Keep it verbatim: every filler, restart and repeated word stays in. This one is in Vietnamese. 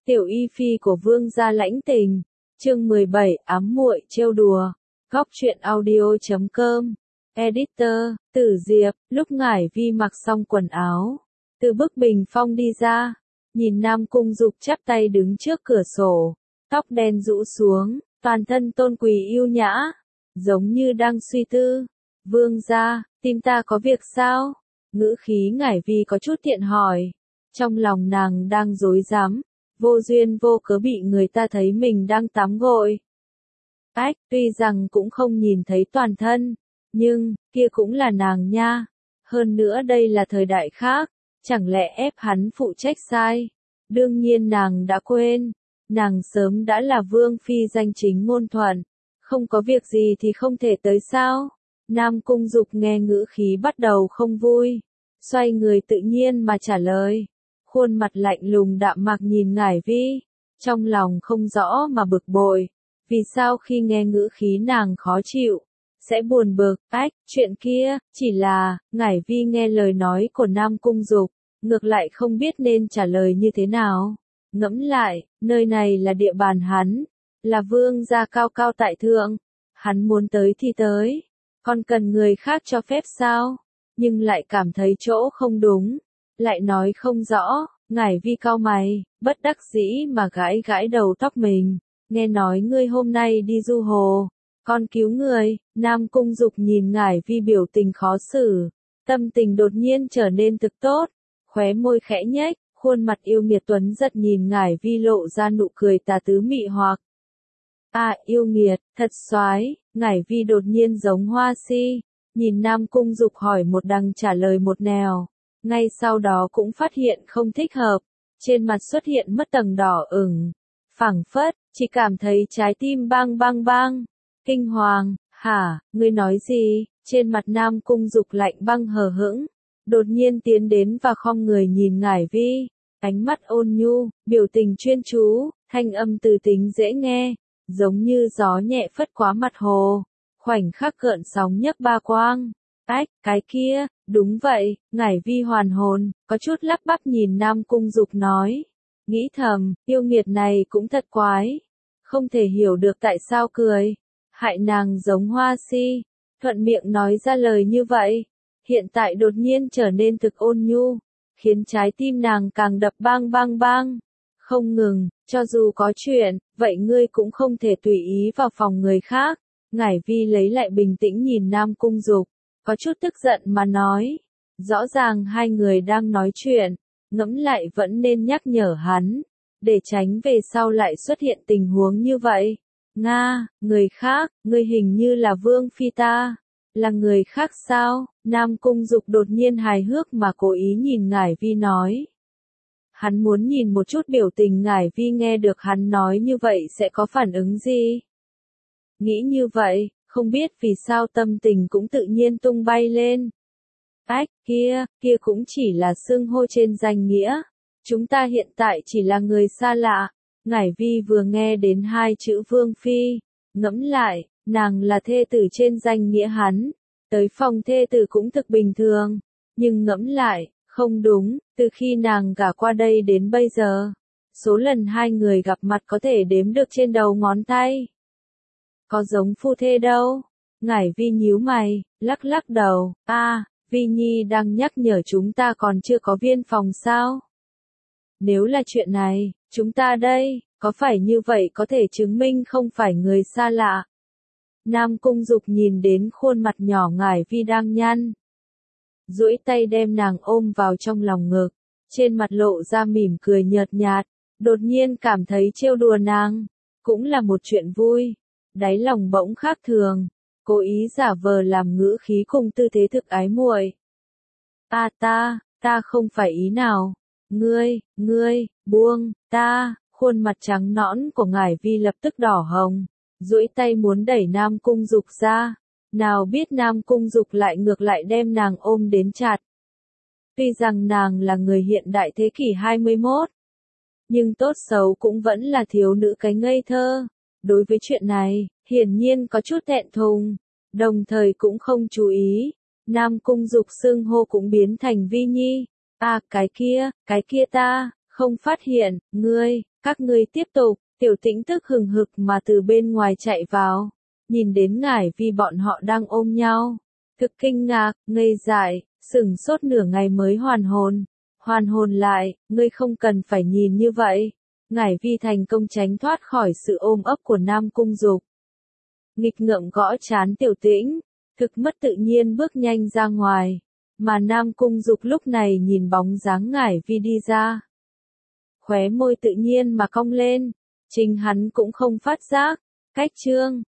Tiểu y phi của vương gia lãnh tình. Chương mười bảy, ám muội trêu đùa. Góc truyện audio chấm com. Editor, Tử Diệp. Lúc Ngải Vi mặc xong quần áo, từ bức bình phong đi ra, nhìn Nam Cung Dục chắp tay đứng trước cửa sổ, tóc đen rũ xuống, toàn thân tôn quý yêu nhã, giống như đang suy tư. Vương gia, tìm ta có việc sao? Ngữ khí Ngải Vi có chút tiện hỏi. Trong lòng nàng đang rối rắm, vô duyên vô cớ bị người ta thấy mình đang tắm gội. Ách, tuy rằng cũng không nhìn thấy toàn thân, nhưng, kia cũng là nàng nha. Hơn nữa đây là thời đại khác, chẳng lẽ ép hắn phụ trách sai? Đương nhiên nàng đã quên, nàng sớm đã là vương phi danh chính ngôn thuận, không có việc gì thì không thể tới sao? Nam Cung Dục nghe ngữ khí bắt đầu không vui, xoay người tự nhiên mà trả lời. Khuôn mặt lạnh lùng đạm mạc nhìn Ngải Vi, trong lòng không rõ mà bực bội, vì sao khi nghe ngữ khí nàng khó chịu, sẽ buồn bực. Ách, chuyện kia, chỉ là, Ngải Vi nghe lời nói của Nam Cung Dục, ngược lại không biết nên trả lời như thế nào. Ngẫm lại, nơi này là địa bàn hắn, là vương gia cao cao tại thượng, hắn muốn tới thì tới, còn cần người khác cho phép sao? Nhưng lại cảm thấy chỗ không đúng, lại nói không rõ. Ngải Vi cau mày, bất đắc dĩ mà gãi gãi đầu tóc mình. Nghe nói ngươi hôm nay đi du hồ, còn cứu người. Nam Cung Dục nhìn Ngải Vi biểu tình khó xử, tâm tình đột nhiên trở nên thực tốt, khóe môi khẽ nhếch, khuôn mặt yêu nghiệt tuấn giật nhìn Ngải Vi lộ ra nụ cười tà tứ mị hoặc. À, yêu nghiệt, thật soái. Ngải Vi đột nhiên giống hoa si, nhìn Nam Cung Dục hỏi một đằng trả lời một nẻo. Ngay sau đó cũng phát hiện không thích hợp, trên mặt xuất hiện mất tầng đỏ ửng, phảng phất, chỉ cảm thấy trái tim bang bang bang. Kinh hoàng, hả, ngươi nói gì? Trên mặt Nam Cung Dục lạnh băng hờ hững, đột nhiên tiến đến và khom người nhìn Ngải Vi, ánh mắt ôn nhu, biểu tình chuyên chú, thanh âm từ tính dễ nghe, giống như gió nhẹ phất qua mặt hồ, khoảnh khắc gợn sóng nhấc ba quang. Ách, cái kia, đúng vậy. Ngải Vi hoàn hồn, có chút lắp bắp nhìn Nam Cung Dục nói. Nghĩ thầm, yêu nghiệt này cũng thật quái. Không thể hiểu được tại sao cười. Hại nàng giống hoa si. Thuận miệng nói ra lời như vậy. Hiện tại đột nhiên trở nên thực ôn nhu. Khiến trái tim nàng càng đập bang bang bang. Không ngừng, cho dù có chuyện, vậy ngươi cũng không thể tùy ý vào phòng người khác. Ngải Vi lấy lại bình tĩnh nhìn Nam Cung Dục, có chút tức giận mà nói. Rõ ràng hai người đang nói chuyện, ngẫm lại vẫn nên nhắc nhở hắn, để tránh về sau lại xuất hiện tình huống như vậy. Nga, người khác, người hình như là vương phi ta. Là người khác sao? Nam Cung Dục đột nhiên hài hước mà cố ý nhìn Ngải Vi nói. Hắn muốn nhìn một chút biểu tình Ngải Vi nghe được hắn nói như vậy sẽ có phản ứng gì. Nghĩ như vậy, không biết vì sao tâm tình cũng tự nhiên tung bay lên. Ách, kia, kia cũng chỉ là xưng hô trên danh nghĩa. Chúng ta hiện tại chỉ là người xa lạ. Ngải Vi vừa nghe đến hai chữ vương phi, ngẫm lại, nàng là thê tử trên danh nghĩa hắn. Tới phòng thê tử cũng thực bình thường. Nhưng ngẫm lại, không đúng, từ khi nàng gả qua đây đến bây giờ, số lần hai người gặp mặt có thể đếm được trên đầu ngón tay. Có giống phu thê đâu? Ngải Vi nhíu mày, lắc lắc đầu. A, à, Vi Nhi đang nhắc nhở chúng ta còn chưa có viên phòng sao? Nếu là chuyện này, chúng ta đây, có phải như vậy có thể chứng minh không phải người xa lạ? Nam Cung Dục nhìn đến khuôn mặt nhỏ Ngải Vi đang nhăn, duỗi tay đem nàng ôm vào trong lòng ngực, trên mặt lộ ra mỉm cười nhợt nhạt, đột nhiên cảm thấy trêu đùa nàng, cũng là một chuyện vui. Đáy lòng bỗng khác thường, cố ý giả vờ làm ngữ khí cùng tư thế thực ái muội. Ta ta, ta không phải ý nào. Ngươi, ngươi, buông, ta. Khuôn mặt trắng nõn của Ngải Vi lập tức đỏ hồng, duỗi tay muốn đẩy Nam Cung Dục ra. Nào biết Nam Cung Dục lại ngược lại đem nàng ôm đến chặt. Tuy rằng nàng là người hiện đại thế kỷ hai mươi mốt, nhưng tốt xấu cũng vẫn là thiếu nữ cái ngây thơ. Đối với chuyện này, hiển nhiên có chút thẹn thùng, đồng thời cũng không chú ý. Nam Cung Dục xưng hô cũng biến thành Vi Nhi. À, cái kia, cái kia ta, không phát hiện, ngươi, Các ngươi tiếp tục, Tiểu Tĩnh tức hừng hực mà từ bên ngoài chạy vào, nhìn đến Ngải Vi bọn họ đang ôm nhau, thực kinh ngạc, ngây dại, sửng sốt nửa ngày mới hoàn hồn. Hoàn hồn lại, ngươi không cần phải nhìn như vậy. Ngải Vi thành công tránh thoát khỏi sự ôm ấp của Nam Cung Dục. Nghịch ngợm gõ trán Tiểu Tĩnh, thực mất tự nhiên bước nhanh ra ngoài, mà Nam Cung Dục lúc này nhìn bóng dáng Ngải Vi đi ra. Khóe môi tự nhiên mà cong lên, chính hắn cũng không phát giác, cách chương